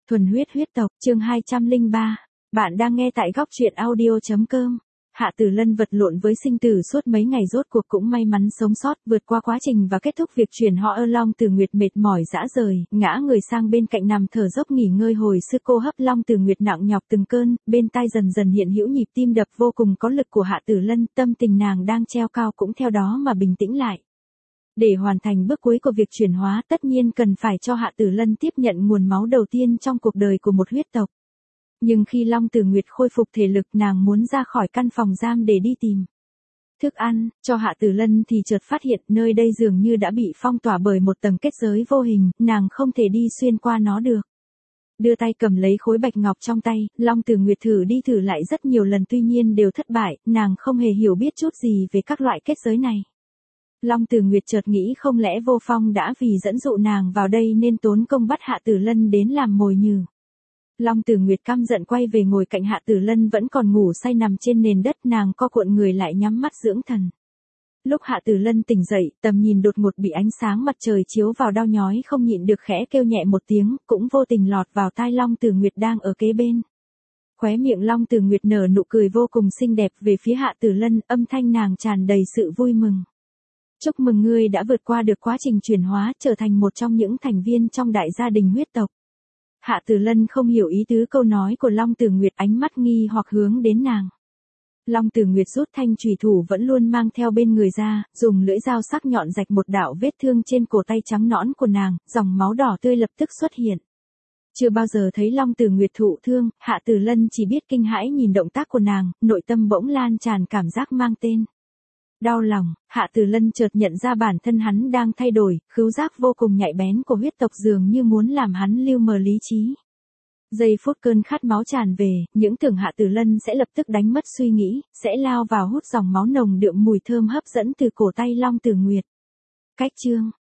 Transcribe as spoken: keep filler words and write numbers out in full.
Thuần huyết huyết tộc, chương hai trăm lẻ ba. Bạn đang nghe tại góc truyện audio.com. Hạ Tử Lân vật lộn với sinh tử suốt mấy ngày rốt cuộc cũng may mắn sống sót, vượt qua quá trình và kết thúc việc chuyển họ ơ Long Tử Nguyệt mệt mỏi rã rời, ngã người sang bên cạnh nằm thở dốc nghỉ ngơi hồi sức cô hấp. Long Tử Nguyệt nặng nhọc từng cơn, bên tai dần dần hiện hữu nhịp tim đập vô cùng có lực của Hạ Tử Lân, tâm tình nàng đang treo cao cũng theo đó mà bình tĩnh lại. Để hoàn thành bước cuối của việc chuyển hóa, tất nhiên cần phải cho Hạ Tử Lân tiếp nhận nguồn máu đầu tiên trong cuộc đời của một huyết tộc. Nhưng khi Long Tử Nguyệt khôi phục thể lực, nàng muốn ra khỏi căn phòng giam để đi tìm thức ăn cho Hạ Tử Lân thì chợt phát hiện nơi đây dường như đã bị phong tỏa bởi một tầng kết giới vô hình, nàng không thể đi xuyên qua nó được. Đưa tay cầm lấy khối bạch ngọc trong tay, Long Tử Nguyệt thử đi thử lại rất nhiều lần tuy nhiên đều thất bại, nàng không hề hiểu biết chút gì về các loại kết giới này. Long Tử Nguyệt chợt nghĩ không lẽ Vô Phong đã vì dẫn dụ nàng vào đây nên tốn công bắt Hạ Tử Lân đến làm mồi nhử. Long Tử Nguyệt căm giận quay về ngồi cạnh Hạ Tử Lân vẫn còn ngủ say nằm trên nền đất, nàng co cuộn người lại nhắm mắt dưỡng thần. Lúc Hạ Tử Lân tỉnh dậy, tầm nhìn đột ngột bị ánh sáng mặt trời chiếu vào đau nhói, không nhịn được khẽ kêu nhẹ một tiếng, cũng vô tình lọt vào tai Long Tử Nguyệt đang ở kế bên. Khóe miệng Long Tử Nguyệt nở nụ cười vô cùng xinh đẹp về phía Hạ Tử Lân, âm thanh nàng tràn đầy sự vui mừng. Chúc mừng ngươi đã vượt qua được quá trình chuyển hóa, trở thành một trong những thành viên trong đại gia đình huyết tộc. Hạ Tử Lân không hiểu ý tứ câu nói của Long Tử Nguyệt, ánh mắt nghi hoặc hướng đến nàng. Long Tử Nguyệt rút thanh chùy thủ vẫn luôn mang theo bên người ra, dùng lưỡi dao sắc nhọn rạch một đạo vết thương trên cổ tay trắng nõn của nàng, dòng máu đỏ tươi lập tức xuất hiện. Chưa bao giờ thấy Long Tử Nguyệt thụ thương, Hạ Tử Lân chỉ biết kinh hãi nhìn động tác của nàng, nội tâm bỗng lan tràn cảm giác mang tên đau lòng. Hạ Tử Lân chợt nhận ra bản thân hắn đang thay đổi, khứu giác vô cùng nhạy bén của huyết tộc dường như muốn làm hắn lưu mờ lý trí. Giây phút cơn khát máu tràn về, những tưởng Hạ Tử Lân sẽ lập tức đánh mất suy nghĩ, sẽ lao vào hút dòng máu nồng đượm mùi thơm hấp dẫn từ cổ tay Long Tử Nguyệt. Cách chương,